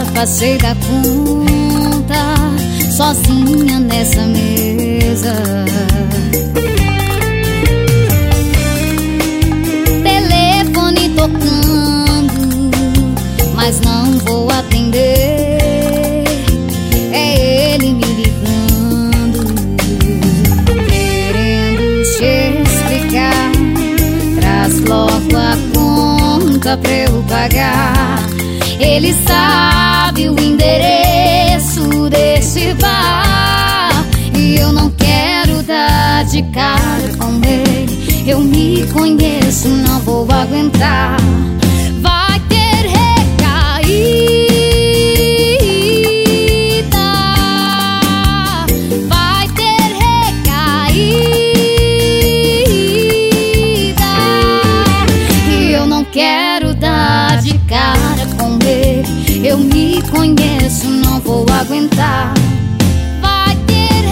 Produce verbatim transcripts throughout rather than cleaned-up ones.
passei da conta, sozinha nessa mesa. Telefone tocando, mas não vou atender. É ele me ligando, querendo te explicar. Traz logo a conta pra eu pagar. Ele sabe o endereço desse bar e eu não quero dar de cara com ele. Eu me conheço, não vou aguentar. Vai ter recaída, vai ter recaída e eu não quero dar de cara com ele. Eu me conheço, não vou aguentar. Vai ter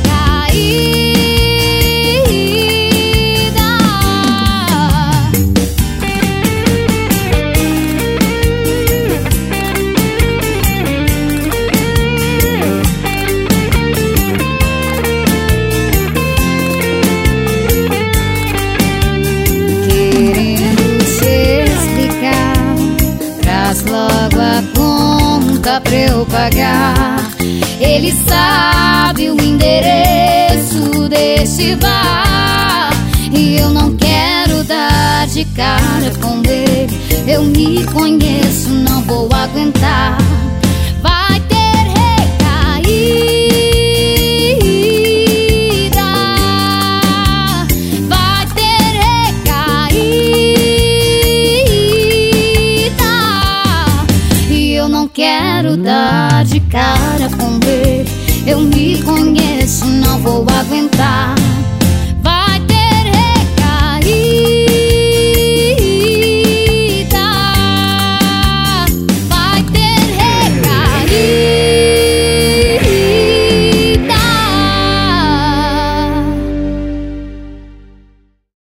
recaída. Querendo te explicar, traz logo a conta pra eu pagar. Ele sabe o endereço desse bar e eu não quero dar de cara com ele. Eu me conheço, não vou aguentar. Vai ter recaída, vai ter recaída e eu não quero dar de cara com ele. Eu me conheço, não vou aguentar.